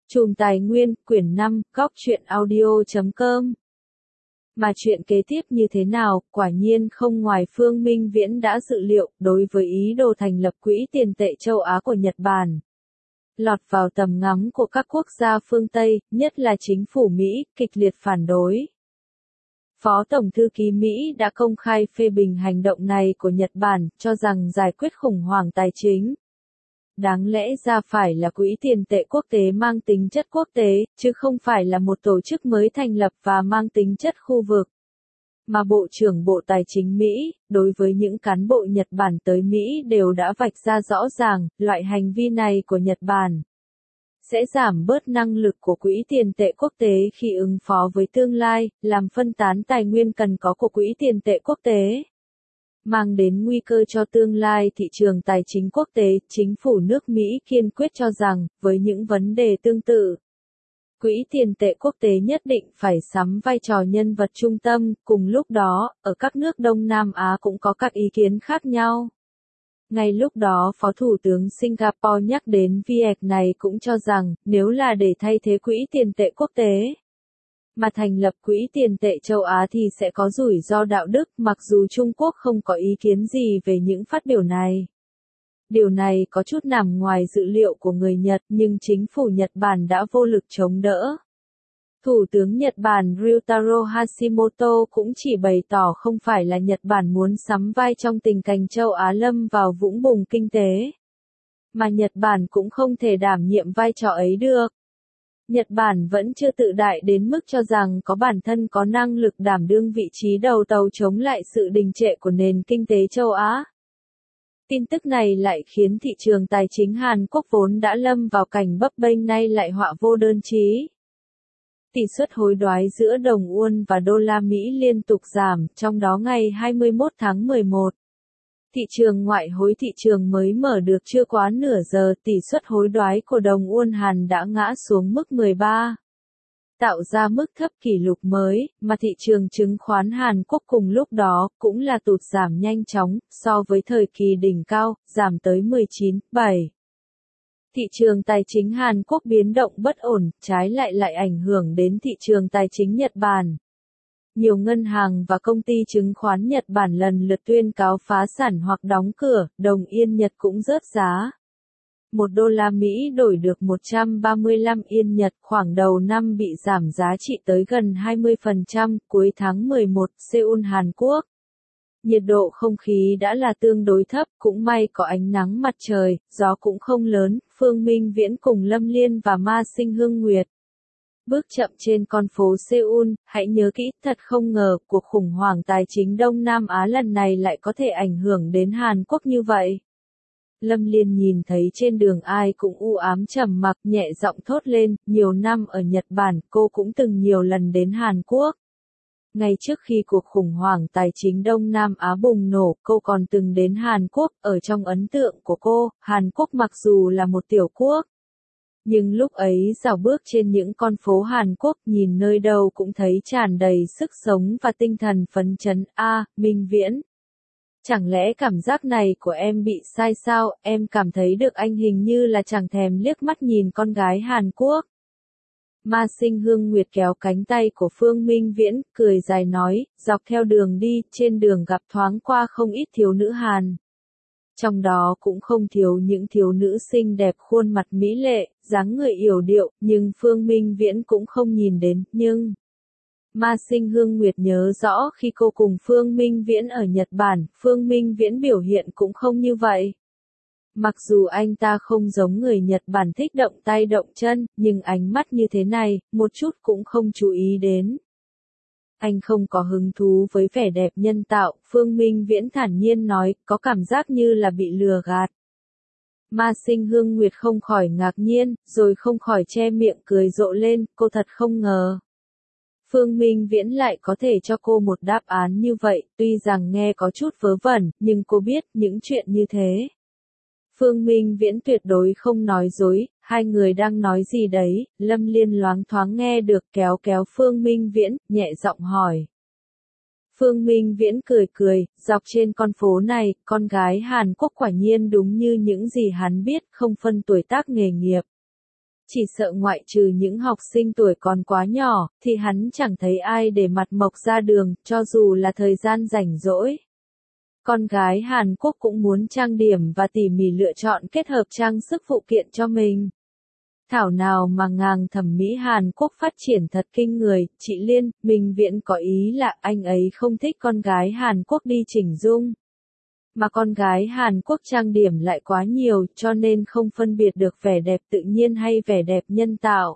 Chùm Tài Nguyên, quyển 5, góc truyện audio.com. Mà chuyện kế tiếp như thế nào, quả nhiên không ngoài Phương Minh Viễn đã dự liệu, đối với ý đồ thành lập quỹ tiền tệ châu Á của Nhật Bản. Lọt vào tầm ngắm của các quốc gia phương Tây, nhất là chính phủ Mỹ, kịch liệt phản đối. Phó Tổng thư ký Mỹ đã công khai phê bình hành động này của Nhật Bản, cho rằng giải quyết khủng hoảng tài chính đáng lẽ ra phải là quỹ tiền tệ quốc tế mang tính chất quốc tế, chứ không phải là một tổ chức mới thành lập và mang tính chất khu vực. Mà Bộ trưởng Bộ Tài chính Mỹ, đối với những cán bộ Nhật Bản tới Mỹ đều đã vạch ra rõ ràng, loại hành vi này của Nhật Bản sẽ giảm bớt năng lực của quỹ tiền tệ quốc tế khi ứng phó với tương lai, làm phân tán tài nguyên cần có của quỹ tiền tệ quốc tế, mang đến nguy cơ cho tương lai thị trường tài chính quốc tế. Chính phủ nước Mỹ kiên quyết cho rằng, với những vấn đề tương tự, quỹ tiền tệ quốc tế nhất định phải sắm vai trò nhân vật trung tâm. Cùng lúc đó, ở các nước Đông Nam Á cũng có các ý kiến khác nhau. Ngay lúc đó Phó Thủ tướng Singapore nhắc đến việc này cũng cho rằng, nếu là để thay thế quỹ tiền tệ quốc tế, mà thành lập quỹ tiền tệ châu Á thì sẽ có rủi ro đạo đức. Mặc dù Trung Quốc không có ý kiến gì về những phát biểu này. Điều này có chút nằm ngoài dự liệu của người Nhật, nhưng chính phủ Nhật Bản đã vô lực chống đỡ. Thủ tướng Nhật Bản Ryutaro Hashimoto cũng chỉ bày tỏ không phải là Nhật Bản muốn sắm vai trong tình cảnh châu Á lâm vào vũng bùn kinh tế, mà Nhật Bản cũng không thể đảm nhiệm vai trò ấy được. Nhật Bản vẫn chưa tự đại đến mức cho rằng có bản thân có năng lực đảm đương vị trí đầu tàu chống lại sự đình trệ của nền kinh tế châu Á. Tin tức này lại khiến thị trường tài chính Hàn Quốc vốn đã lâm vào cảnh bấp bênh nay lại họa vô đơn chí. Tỷ suất hối đoái giữa đồng won và đô la Mỹ liên tục giảm, trong đó ngày 21 tháng 11. Thị trường ngoại hối thị trường mới mở được chưa quá nửa giờ, tỷ suất hối đoái của đồng won Hàn đã ngã xuống mức 13. Tạo ra mức thấp kỷ lục mới, mà thị trường chứng khoán Hàn Quốc cùng lúc đó cũng là tụt giảm nhanh chóng, so với thời kỳ đỉnh cao, giảm tới 19,7. Thị trường tài chính Hàn Quốc biến động bất ổn, trái lại ảnh hưởng đến thị trường tài chính Nhật Bản. Nhiều ngân hàng và công ty chứng khoán Nhật Bản lần lượt tuyên cáo phá sản hoặc đóng cửa, đồng yên Nhật cũng rớt giá. 1 đô la Mỹ đổi được 135 yên Nhật, khoảng đầu năm bị giảm giá trị tới gần 20%, cuối tháng 11, Seoul, Hàn Quốc. Nhiệt độ không khí đã là tương đối thấp, cũng may có ánh nắng mặt trời, gió cũng không lớn. Phương Minh Viễn cùng Lâm Liên và Ma Sinh Hương Nguyệt bước chậm trên con phố Seoul. Hãy nhớ kỹ, thật không ngờ, cuộc khủng hoảng tài chính Đông Nam Á lần này lại có thể ảnh hưởng đến Hàn Quốc như vậy. Lâm Liên nhìn thấy trên đường ai cũng u ám trầm mặc, nhẹ giọng thốt lên, nhiều năm ở Nhật Bản, cô cũng từng nhiều lần đến Hàn Quốc. Ngay trước khi cuộc khủng hoảng tài chính Đông Nam Á bùng nổ, cô còn từng đến Hàn Quốc. Ở trong ấn tượng của cô, Hàn Quốc mặc dù là một tiểu quốc, nhưng lúc ấy dạo bước trên những con phố Hàn Quốc, nhìn nơi đâu cũng thấy tràn đầy sức sống và tinh thần phấn chấn. Minh Viễn, chẳng lẽ cảm giác này của em bị sai sao? Em cảm thấy được anh hình như là chẳng thèm liếc mắt nhìn con gái Hàn Quốc. Ma Sinh Hương Nguyệt kéo cánh tay của Phương Minh Viễn, cười dài nói, dọc theo đường đi, trên đường gặp thoáng qua không ít thiếu nữ Hàn. Trong đó cũng không thiếu những thiếu nữ xinh đẹp, khuôn mặt mỹ lệ, dáng người yểu điệu, nhưng Phương Minh Viễn cũng không nhìn đến. Nhưng Ma Sinh Hương Nguyệt nhớ rõ khi cô cùng Phương Minh Viễn ở Nhật Bản, Phương Minh Viễn biểu hiện cũng không như vậy. Mặc dù anh ta không giống người Nhật Bản thích động tay động chân, nhưng ánh mắt như thế này, một chút cũng không chú ý đến. Anh không có hứng thú với vẻ đẹp nhân tạo, Phương Minh Viễn thản nhiên nói, có cảm giác như là bị lừa gạt. Ma Sinh Hương Nguyệt không khỏi ngạc nhiên, rồi không khỏi che miệng cười rộ lên, cô thật không ngờ. Phương Minh Viễn lại có thể cho cô một đáp án như vậy, tuy rằng nghe có chút vớ vẩn, nhưng cô biết những chuyện như thế. Phương Minh Viễn tuyệt đối không nói dối. Hai người đang nói gì đấy? Lâm Liên loáng thoáng nghe được, kéo Phương Minh Viễn, nhẹ giọng hỏi. Phương Minh Viễn cười, dọc trên con phố này, con gái Hàn Quốc quả nhiên đúng như những gì hắn biết, không phân tuổi tác nghề nghiệp. Chỉ sợ ngoại trừ những học sinh tuổi còn quá nhỏ, thì hắn chẳng thấy ai để mặt mộc ra đường, cho dù là thời gian rảnh rỗi. Con gái Hàn Quốc cũng muốn trang điểm và tỉ mỉ lựa chọn kết hợp trang sức phụ kiện cho mình. Thảo nào mà ngàng thẩm mỹ Hàn Quốc phát triển thật kinh người, chị Liên, Minh Viễn có ý là anh ấy không thích con gái Hàn Quốc đi chỉnh dung. Mà con gái Hàn Quốc trang điểm lại quá nhiều cho nên không phân biệt được vẻ đẹp tự nhiên hay vẻ đẹp nhân tạo.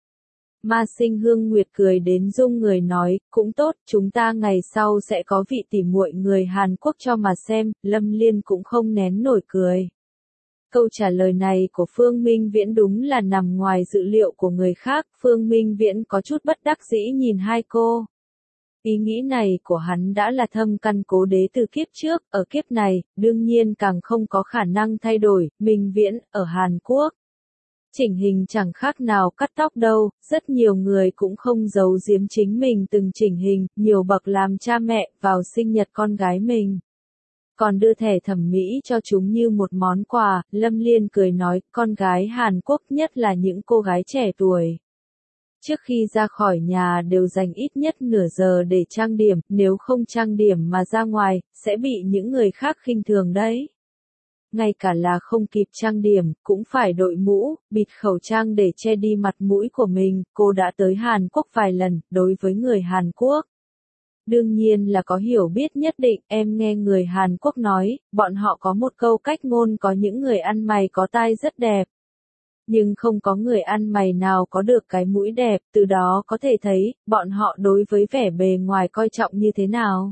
Ma Sinh Hương Nguyệt cười đến rung người nói, cũng tốt, chúng ta ngày sau sẽ có vị tỉ muội người Hàn Quốc cho mà xem, Lâm Liên cũng không nén nổi cười. Câu trả lời này của Phương Minh Viễn đúng là nằm ngoài dự liệu của người khác, Phương Minh Viễn có chút bất đắc dĩ nhìn hai cô. Ý nghĩ này của hắn đã là thâm căn cố đế từ kiếp trước, ở kiếp này, đương nhiên càng không có khả năng thay đổi, Minh Viễn, ở Hàn Quốc. Chỉnh hình chẳng khác nào cắt tóc đâu, rất nhiều người cũng không giấu giếm chính mình từng chỉnh hình, nhiều bậc làm cha mẹ, vào sinh nhật con gái mình. Còn đưa thẻ thẩm mỹ cho chúng như một món quà, Lâm Liên cười nói, con gái Hàn Quốc nhất là những cô gái trẻ tuổi. Trước khi ra khỏi nhà đều dành ít nhất nửa giờ để trang điểm, nếu không trang điểm mà ra ngoài, sẽ bị những người khác khinh thường đấy. Ngay cả là không kịp trang điểm, cũng phải đội mũ, bịt khẩu trang để che đi mặt mũi của mình, cô đã tới Hàn Quốc vài lần, đối với người Hàn Quốc. Đương nhiên là có hiểu biết nhất định, em nghe người Hàn Quốc nói, bọn họ có một câu cách ngôn có những người ăn mày có tai rất đẹp. Nhưng không có người ăn mày nào có được cái mũi đẹp, từ đó có thể thấy, bọn họ đối với vẻ bề ngoài coi trọng như thế nào.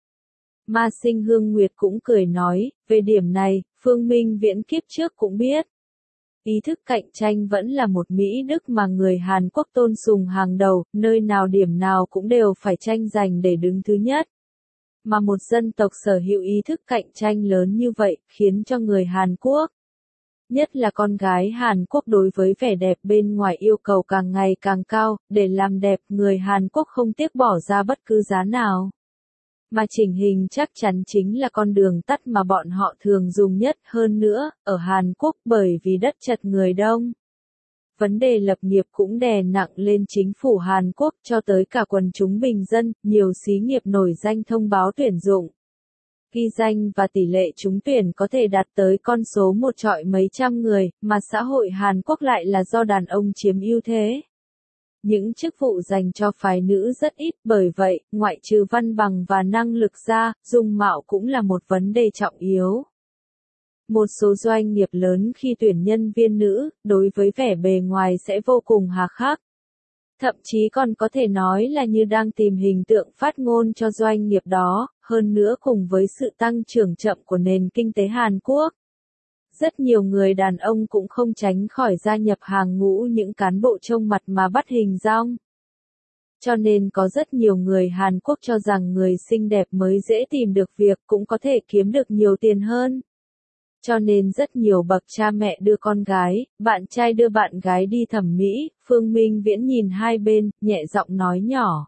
Ma Sinh Hương Nguyệt cũng cười nói, về điểm này, Phương Minh Viễn kiếp trước cũng biết. Ý thức cạnh tranh vẫn là một Mỹ đức mà người Hàn Quốc tôn sùng hàng đầu, nơi nào điểm nào cũng đều phải tranh giành để đứng thứ nhất. Mà một dân tộc sở hữu ý thức cạnh tranh lớn như vậy, khiến cho người Hàn Quốc, nhất là con gái Hàn Quốc đối với vẻ đẹp bên ngoài yêu cầu càng ngày càng cao, để làm đẹp người Hàn Quốc không tiếc bỏ ra bất cứ giá nào. Mà chỉnh hình chắc chắn chính là con đường tắt mà bọn họ thường dùng nhất hơn nữa, ở Hàn Quốc bởi vì đất chật người đông. Vấn đề lập nghiệp cũng đè nặng lên chính phủ Hàn Quốc cho tới cả quần chúng bình dân, nhiều xí nghiệp nổi danh thông báo tuyển dụng. Ghi danh và tỷ lệ trúng tuyển có thể đạt tới con số một trọi mấy trăm người, mà xã hội Hàn Quốc lại là do đàn ông chiếm ưu thế. Những chức vụ dành cho phái nữ rất ít, bởi vậy, ngoại trừ văn bằng và năng lực ra, dung mạo cũng là một vấn đề trọng yếu. Một số doanh nghiệp lớn khi tuyển nhân viên nữ, đối với vẻ bề ngoài sẽ vô cùng hà khắc. Thậm chí còn có thể nói là như đang tìm hình tượng phát ngôn cho doanh nghiệp đó, hơn nữa cùng với sự tăng trưởng chậm của nền kinh tế Hàn Quốc. Rất nhiều người đàn ông cũng không tránh khỏi gia nhập hàng ngũ những cán bộ trông mặt mà bắt hình dong. Cho nên có rất nhiều người Hàn Quốc cho rằng người xinh đẹp mới dễ tìm được việc cũng có thể kiếm được nhiều tiền hơn. Cho nên rất nhiều bậc cha mẹ đưa con gái, bạn trai đưa bạn gái đi thẩm mỹ, Phương Minh Viễn nhìn hai bên, nhẹ giọng nói nhỏ.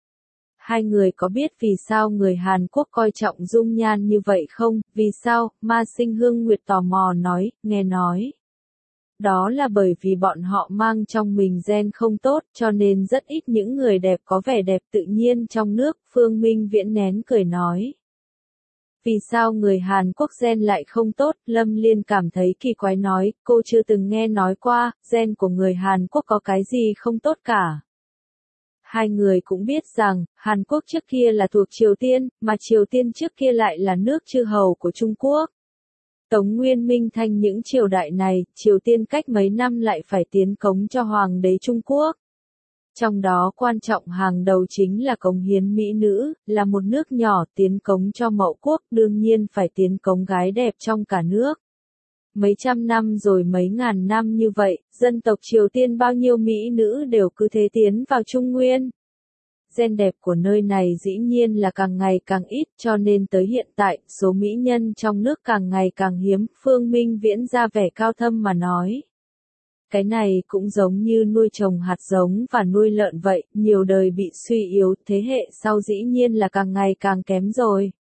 Hai người có biết vì sao người Hàn Quốc coi trọng dung nhan như vậy không? Vì sao? Ma Sinh Hương Nguyệt tò mò nói, nghe nói. Đó là bởi vì bọn họ mang trong mình gen không tốt, cho nên rất ít những người đẹp có vẻ đẹp tự nhiên trong nước, Phương Minh Viễn nén cười nói. Vì sao người Hàn Quốc gen lại không tốt? Lâm Liên cảm thấy kỳ quái nói, cô chưa từng nghe nói qua, gen của người Hàn Quốc có cái gì không tốt cả. Hai người cũng biết rằng, Hàn Quốc trước kia là thuộc Triều Tiên, mà Triều Tiên trước kia lại là nước chư hầu của Trung Quốc. Tống Nguyên Minh Thanh những triều đại này, Triều Tiên cách mấy năm lại phải tiến cống cho Hoàng đế Trung Quốc. Trong đó quan trọng hàng đầu chính là cống hiến mỹ nữ, là một nước nhỏ tiến cống cho Mậu Quốc, đương nhiên phải tiến cống gái đẹp trong cả nước. Mấy trăm năm rồi mấy ngàn năm như vậy, dân tộc Triều Tiên bao nhiêu mỹ nữ đều cứ thế tiến vào Trung Nguyên. Gen đẹp của nơi này dĩ nhiên là càng ngày càng ít, cho nên tới hiện tại, số mỹ nhân trong nước càng ngày càng hiếm, Phương Minh Viễn ra vẻ cao thâm mà nói. Cái này cũng giống như nuôi trồng hạt giống và nuôi lợn vậy, nhiều đời bị suy yếu, thế hệ sau dĩ nhiên là càng ngày càng kém rồi.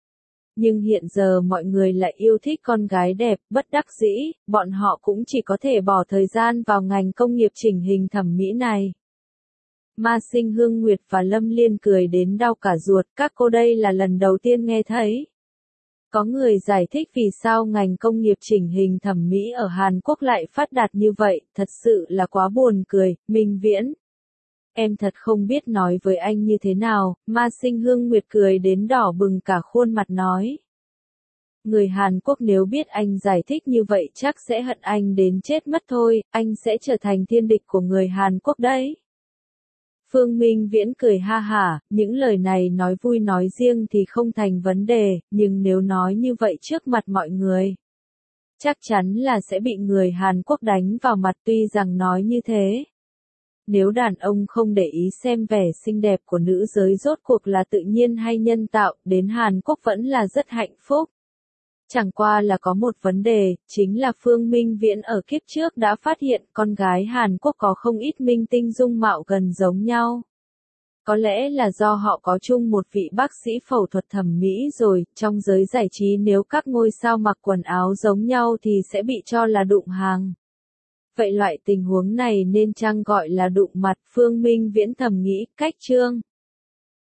Nhưng hiện giờ mọi người lại yêu thích con gái đẹp, bất đắc dĩ, bọn họ cũng chỉ có thể bỏ thời gian vào ngành công nghiệp chỉnh hình thẩm mỹ này. Ma Sinh Hương Nguyệt và Lâm Liên cười đến đau cả ruột, các cô đây là lần đầu tiên nghe thấy. Có người giải thích vì sao ngành công nghiệp chỉnh hình thẩm mỹ ở Hàn Quốc lại phát đạt như vậy, thật sự là quá buồn cười, Minh Viễn. Em thật không biết nói với anh như thế nào, Ma Sinh Hương Nguyệt cười đến đỏ bừng cả khuôn mặt nói. Người Hàn Quốc nếu biết anh giải thích như vậy chắc sẽ hận anh đến chết mất thôi, anh sẽ trở thành thiên địch của người Hàn Quốc đấy. Phương Minh Viễn cười ha hả, những lời này nói vui nói riêng thì không thành vấn đề, nhưng nếu nói như vậy trước mặt mọi người, chắc chắn là sẽ bị người Hàn Quốc đánh vào mặt tuy rằng nói như thế. Nếu đàn ông không để ý xem vẻ xinh đẹp của nữ giới rốt cuộc là tự nhiên hay nhân tạo, đến Hàn Quốc vẫn là rất hạnh phúc. Chẳng qua là có một vấn đề, chính là Phương Minh Viễn ở kiếp trước đã phát hiện con gái Hàn Quốc có không ít minh tinh dung mạo gần giống nhau. Có lẽ là do họ có chung một vị bác sĩ phẫu thuật thẩm mỹ rồi, trong giới giải trí nếu các ngôi sao mặc quần áo giống nhau thì sẽ bị cho là đụng hàng. Vậy loại tình huống này nên chăng gọi là đụng mặt, Phương Minh Viễn thầm nghĩ, cách chương.